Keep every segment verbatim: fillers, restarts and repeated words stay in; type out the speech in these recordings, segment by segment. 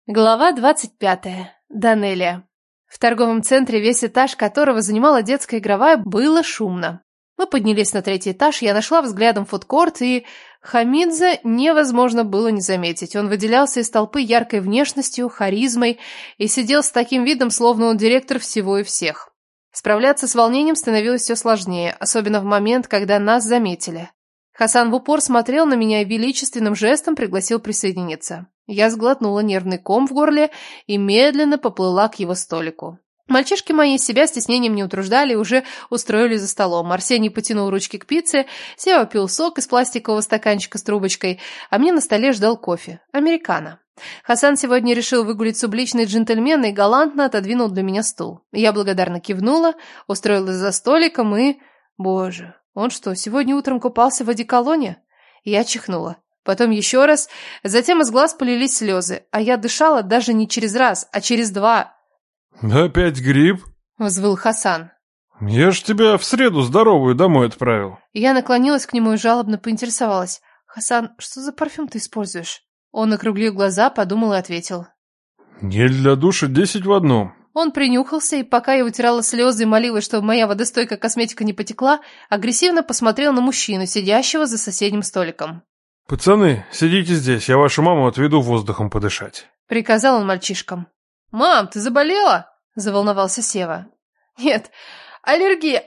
Глава двадцать пятая. Данелия. В торговом центре, весь этаж которого занимала детская игровая, было шумно. Мы поднялись на третий этаж, я нашла взглядом фудкорт, и Хамидзе невозможно было не заметить. Он выделялся из толпы яркой внешностью, харизмой и сидел с таким видом, словно он директор всего и всех. Справляться с волнением становилось все сложнее, особенно в момент, когда нас заметили. Хасан в упор смотрел на меня и величественным жестом пригласил присоединиться. Я сглотнула нервный ком в горле и медленно поплыла к его столику. Мальчишки мои себя стеснением не утруждали и уже устроились за столом. Арсений потянул ручки к пицце, Сева пил сок из пластикового стаканчика с трубочкой, а мне на столе ждал кофе. Американо. Хасан сегодня решил выгулить субличный джентльмен и галантно отодвинул для меня стул. Я благодарно кивнула, устроилась за столиком и... Боже, он что, сегодня утром купался в одеколоне? Я чихнула. Потом еще раз, затем из глаз полились слезы, а я дышала даже не через раз, а через два. «Опять грипп?» — взвыл Хасан. «Я ж тебя в среду здоровую домой отправил». Я наклонилась к нему и жалобно поинтересовалась. «Хасан, что за парфюм ты используешь?» Он округлил глаза, подумал и ответил. «Гель для душа десять в одном». Он принюхался, и пока я утирала слезы и молилась, чтобы моя водостойкая косметика не потекла, агрессивно посмотрел на мужчину, сидящего за соседним столиком. «Пацаны, сидите здесь, я вашу маму отведу воздухом подышать», — приказал он мальчишкам. «Мам, ты заболела?» — заволновался Сева. «Нет, аллергия»,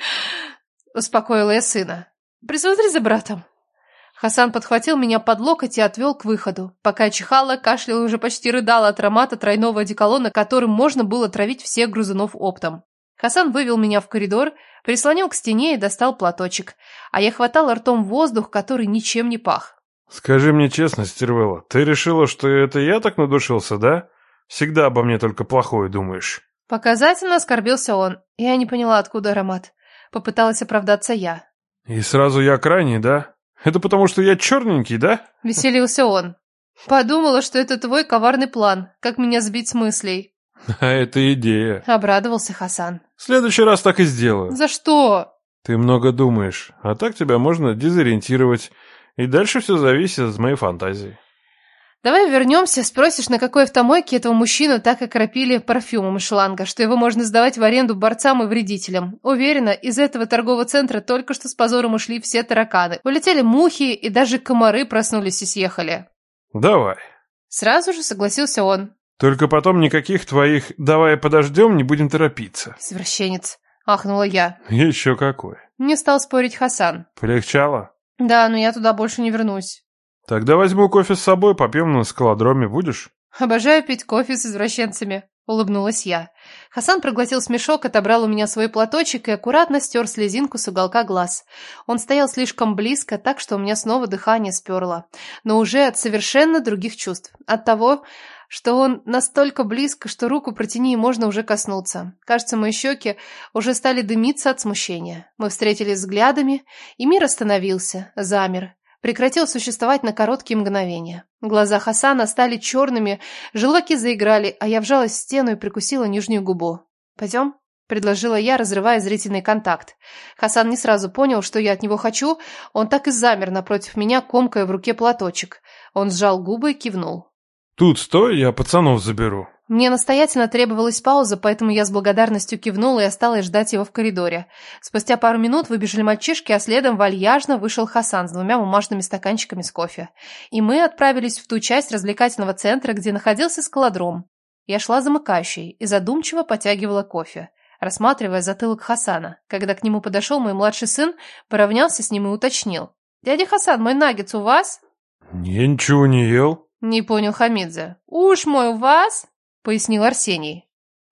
— успокоила я сына. «Присмотри за братом». Хасан подхватил меня под локоть и отвел к выходу. Пока я чихала, кашляла и уже почти рыдала от аромата тройного одеколона, которым можно было травить всех грызунов оптом. Хасан вывел меня в коридор, прислонил к стене и достал платочек, а я хватала ртом воздух, который ничем не пах. «Скажи мне честно, Стервелла, ты решила, что это я так надушился, да? Всегда обо мне только плохое думаешь». Показательно оскорбился он. Я не поняла, откуда аромат. Попыталась оправдаться я. «И сразу я крайний, да? Это потому, что я черненький, да?» Веселился он. Подумала, что это твой коварный план, как меня сбить с мыслей. «А это идея», — обрадовался Хасан. «В следующий раз так и сделаю». «За что?» «Ты много думаешь, а так тебя можно дезориентировать, и дальше все зависит от моей фантазии». «Давай вернемся, спросишь, на какой автомойке этого мужчину так окропили парфюмом из шланга, что его можно сдавать в аренду борцам и вредителям. Уверена, из этого торгового центра только что с позором ушли все тараканы. Улетели мухи, и даже комары проснулись и съехали». «Давай». Сразу же согласился он. «Только потом никаких твоих «давай подождем», не будем торопиться». «Извращенец», — ахнула я. «Еще какой». Не стал спорить Хасан. «Полегчало?» «Да, но я туда больше не вернусь». «Тогда возьму кофе с собой, попьем на скалодроме, будешь?» «Обожаю пить кофе с извращенцами», — улыбнулась я. Хасан проглотил смешок, отобрал у меня свой платочек и аккуратно стер слезинку с уголка глаз. Он стоял слишком близко, так что у меня снова дыхание сперло. Но уже от совершенно других чувств. От того, что он настолько близко, что руку протяни и можно уже коснуться. Кажется, мои щеки уже стали дымиться от смущения. Мы встретились взглядами, и мир остановился, замер. Прекратил существовать на короткие мгновения. Глаза Хасана стали черными, желваки заиграли, а я вжалась в стену и прикусила нижнюю губу. «Пойдем?» — предложила я, разрывая зрительный контакт. Хасан не сразу понял, что я от него хочу, он так и замер напротив меня, комкая в руке платочек. Он сжал губы и кивнул. «Тут стой, я пацанов заберу». Мне настоятельно требовалась пауза, поэтому я с благодарностью кивнула и осталась ждать его в коридоре. Спустя пару минут выбежали мальчишки, а следом вальяжно вышел Хасан с двумя бумажными стаканчиками с кофе. И мы отправились в ту часть развлекательного центра, где находился скалодром. Я шла замыкающей и задумчиво потягивала кофе, рассматривая затылок Хасана. Когда к нему подошел мой младший сын, поравнялся с ним и уточнил. «Дядя Хасан, мой наггетс у вас?» «Я ничего не ел». Не понял Хамидзе. «Уж мой у вас?» — пояснил Арсений.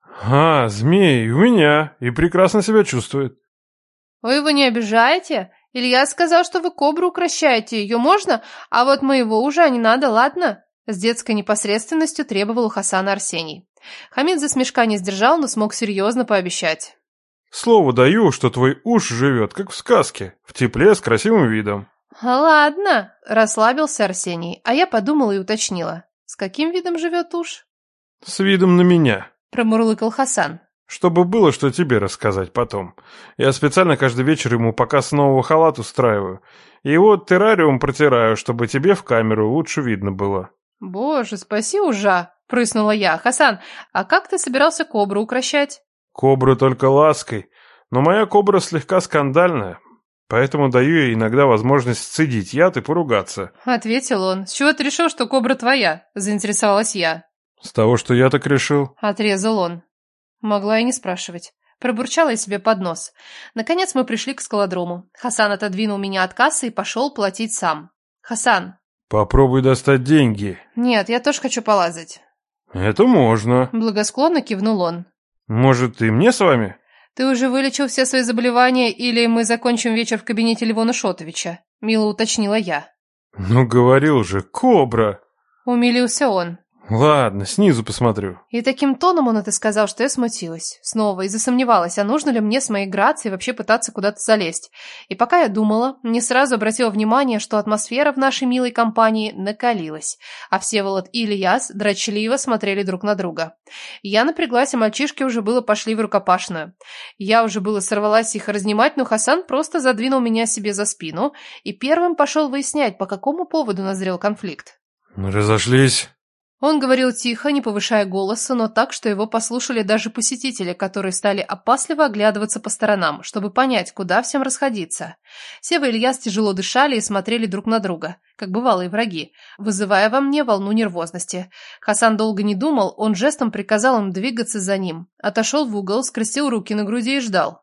«А, змей, у меня, и прекрасно себя чувствует». «Вы его не обижаете? Илья сказал, что вы кобру укращаете, ее можно, а вот моего уже не надо, ладно?» С детской непосредственностью требовал у Хасана Арсений. Хамидзе смешка не сдержал, но смог серьезно пообещать. «Слово даю, что твой уж живет, как в сказке, в тепле с красивым видом». «Ладно», — расслабился Арсений, а я подумала и уточнила. «С каким видом живет уж?» «С видом на меня», — промурлыкал Хасан. «Чтобы было, что тебе рассказать потом. Я специально каждый вечер ему показ нового халата устраиваю. И вот террариум протираю, чтобы тебе в камеру лучше видно было». «Боже, спаси ужа!» Прыснула я. Хасан, а как ты собирался кобру укрощать? Кобру только лаской. Но моя кобра слегка скандальная, поэтому даю ей иногда возможность сцедить яд и поругаться. Ответил он. С чего ты решил, что кобра твоя? Заинтересовалась я. С того, что я так решил. Отрезал он. Могла и не спрашивать. Пробурчала я себе под нос. Наконец мы пришли к скалодрому. Хасан отодвинул меня от кассы и пошел платить сам. Хасан. Попробуй достать деньги. Нет, я тоже хочу полазать. Это можно. Благосклонно кивнул он. Может, и мне с вами? Ты уже вылечил все свои заболевания, или мы закончим вечер в кабинете Левона Шотовича? Мило уточнила я. Ну, говорил же, кобра. Умилился он. Ладно, снизу посмотрю. И таким тоном он это сказал, что я смутилась. Снова и засомневалась, а нужно ли мне с моей грацией вообще пытаться куда-то залезть. И пока я думала, не сразу обратила внимание, что атмосфера в нашей милой компании накалилась, а Всеволод и Ильяс дрочливо смотрели друг на друга. Я напряглась, а мальчишки уже было пошли в рукопашную. Я уже было сорвалась их разнимать, но Хасан просто задвинул меня себе за спину и первым пошел выяснять, по какому поводу назрел конфликт. Разошлись. Он говорил тихо, не повышая голоса, но так, что его послушали даже посетители, которые стали опасливо оглядываться по сторонам, чтобы понять, куда всем расходиться. Сева и Ильяс тяжело дышали и смотрели друг на друга, как бывалые враги, вызывая во мне волну нервозности. Хасан долго не думал, он жестом приказал им двигаться за ним. Отошел в угол, скрестил руки на груди и ждал.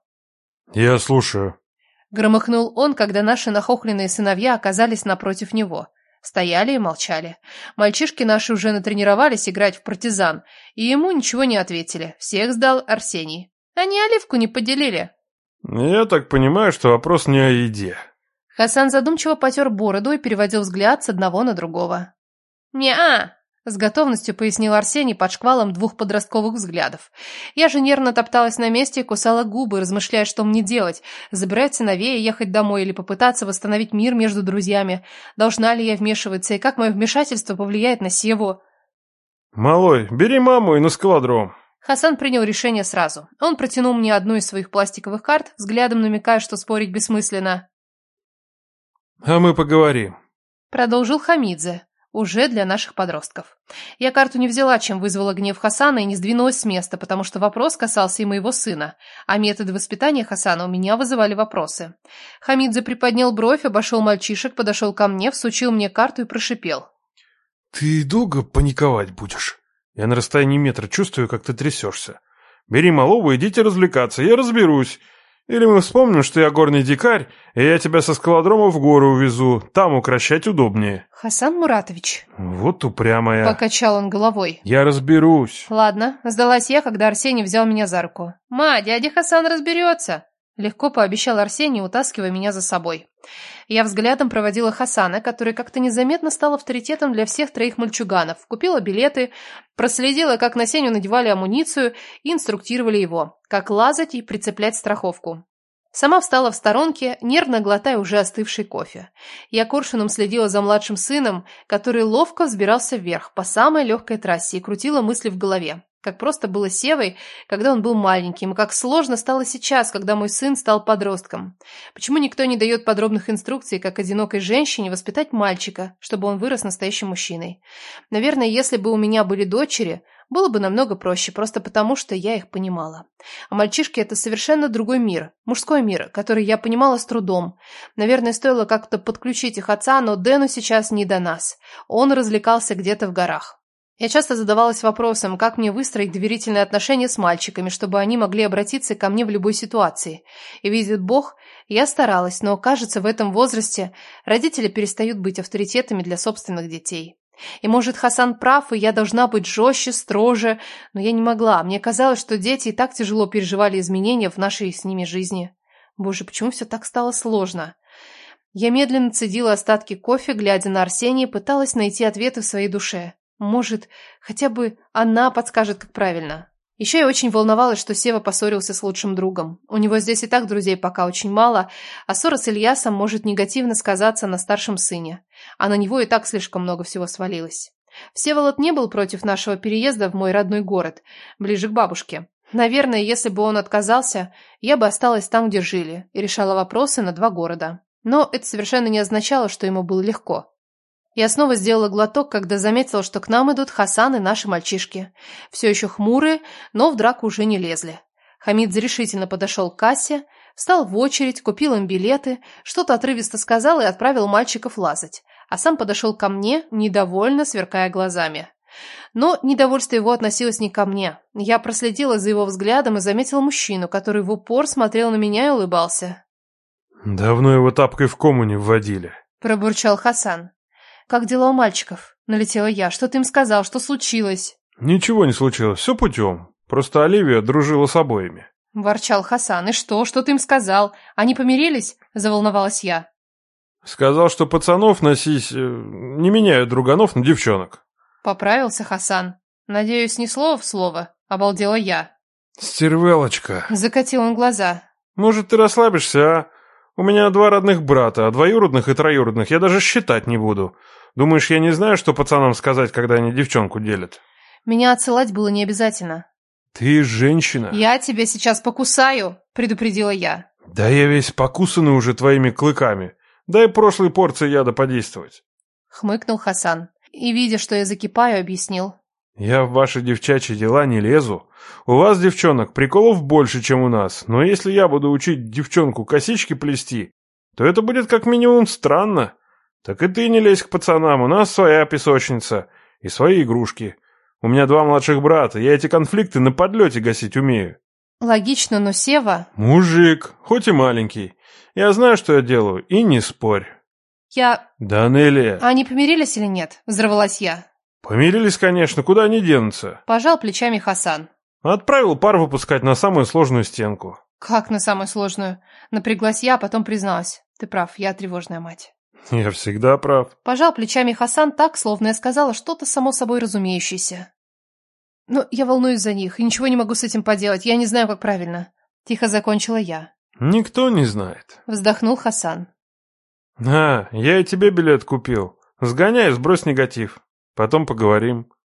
«Я слушаю», — громыхнул он, когда наши нахохленные сыновья оказались напротив него. Стояли и молчали. Мальчишки наши уже натренировались играть в партизан, и ему ничего не ответили. Всех сдал Арсений. Они оливку не поделили. «Я так понимаю, что вопрос не о еде». Хасан задумчиво потер бороду и переводил взгляд с одного на другого. «Не-а!» — с готовностью пояснил Арсений под шквалом двух подростковых взглядов. Я же нервно топталась на месте и кусала губы, размышляя, что мне делать. Забирать сыновей и ехать домой или попытаться восстановить мир между друзьями. Должна ли я вмешиваться и как мое вмешательство повлияет на Севу? «Малой, бери маму и на скалодром». Хасан принял решение сразу. Он протянул мне одну из своих пластиковых карт, взглядом намекая, что спорить бессмысленно. «А мы поговорим», — продолжил Хамидзе. Уже для наших подростков. Я карту не взяла, чем вызвала гнев Хасана и не сдвинулась с места, потому что вопрос касался и моего сына, а методы воспитания Хасана у меня вызывали вопросы. Хамидзе приподнял бровь, обошел мальчишек, подошел ко мне, всучил мне карту и прошипел. «Ты долго паниковать будешь? Я на расстоянии метра чувствую, как ты трясешься. Бери малого, идите развлекаться, я разберусь. Или мы вспомним, что я горный дикарь, и я тебя со скалодрома в горы увезу. Там укращать удобнее». «Хасан Муратович». «Вот упрямая». Покачал он головой. «Я разберусь». «Ладно», сдалась я, когда Арсений взял меня за руку. «Ма, дядя Хасан разберется». Легко пообещал Арсений, утаскивая меня за собой. Я взглядом проводила Хасана, который как-то незаметно стал авторитетом для всех троих мальчуганов. Купила билеты, проследила, как на Сеню надевали амуницию и инструктировали его, как лазать и прицеплять страховку. Сама встала в сторонке, нервно глотая уже остывший кофе. Я коршуном следила за младшим сыном, который ловко взбирался вверх по самой легкой трассе и крутила мысли в голове. Как просто было с Севой, когда он был маленьким, и как сложно стало сейчас, когда мой сын стал подростком. Почему никто не дает подробных инструкций, как одинокой женщине воспитать мальчика, чтобы он вырос настоящим мужчиной? Наверное, если бы у меня были дочери, было бы намного проще, просто потому, что я их понимала. А мальчишки – это совершенно другой мир, мужской мир, который я понимала с трудом. Наверное, стоило как-то подключить их отца, но Дэну сейчас не до нас. Он развлекался где-то в горах. Я часто задавалась вопросом, как мне выстроить доверительные отношения с мальчиками, чтобы они могли обратиться ко мне в любой ситуации. И видит Бог, я старалась, но, кажется, в этом возрасте родители перестают быть авторитетами для собственных детей. И, может, Хасан прав, и я должна быть жестче, строже, но я не могла. Мне казалось, что дети и так тяжело переживали изменения в нашей с ними жизни. Боже, почему все так стало сложно? Я медленно цедила остатки кофе, глядя на Арсения, и пыталась найти ответы в своей душе. Может, хотя бы она подскажет, как правильно. Еще я очень волновалась, что Сева поссорился с лучшим другом. У него здесь и так друзей пока очень мало, а ссора с Ильясом может негативно сказаться на старшем сыне. А на него и так слишком много всего свалилось. Всеволод не был против нашего переезда в мой родной город, ближе к бабушке. Наверное, если бы он отказался, я бы осталась там, где жили, и решала вопросы на два города. Но это совершенно не означало, что ему было легко. Я снова сделала глоток, когда заметила, что к нам идут Хасан и наши мальчишки. Все еще хмурые, но в драку уже не лезли. Хамид решительно подошел к кассе, встал в очередь, купил им билеты, что-то отрывисто сказал и отправил мальчиков лазать, а сам подошел ко мне, недовольно сверкая глазами. Но недовольство его относилось не ко мне. Я проследила за его взглядом и заметила мужчину, который в упор смотрел на меня и улыбался. «Давно его тапкой в кому не вводили», – пробурчал Хасан. «Как дела у мальчиков?» – налетела я. «Что ты им сказал? Что случилось?» «Ничего не случилось, все путем. Просто Оливия дружила с обоими». – ворчал Хасан. «И что? Что ты им сказал? Они помирились?» – заволновалась я. «Сказал, что пацанов носись... не меняют друганов на девчонок». Поправился Хасан. «Надеюсь, не слово в слово?» – обалдела я. «Стервелочка!» – закатил он глаза. «Может, ты расслабишься, а? У меня два родных брата, а двоюродных и троюродных я даже считать не буду. Думаешь, я не знаю, что пацанам сказать, когда они девчонку делят?» «Меня отсылать было не обязательно». «Ты женщина». «Я тебя сейчас покусаю», – предупредила я. «Да я весь покусанный уже твоими клыками. Дай прошлой порции яда подействовать». Хмыкнул Хасан и, видя, что я закипаю, объяснил. «Я в ваши девчачьи дела не лезу. У вас, девчонок, приколов больше, чем у нас. Но если я буду учить девчонку косички плести, то это будет как минимум странно. Так и ты не лезь к пацанам, у нас своя песочница и свои игрушки. У меня два младших брата, я эти конфликты на подлете гасить умею». Логично, но Сева... «Мужик, хоть и маленький. Я знаю, что я делаю, и не спорь». «Я...» «Да, Нелли...» «А они помирились или нет?» – взорвалась я. «Помирились, конечно, куда они денутся?» Пожал плечами Хасан. «Отправил пар выпускать на самую сложную стенку». «Как на самую сложную?» Напряглась я, а потом призналась. «Ты прав, я тревожная мать». «Я всегда прав». Пожал плечами Хасан так, словно я сказала что-то само собой разумеющееся. «Но я волнуюсь за них и ничего не могу с этим поделать, я не знаю, как правильно». Тихо закончила я. «Никто не знает». Вздохнул Хасан. «А, я и тебе билет купил. Сгоняй, сбрось негатив. Потом поговорим».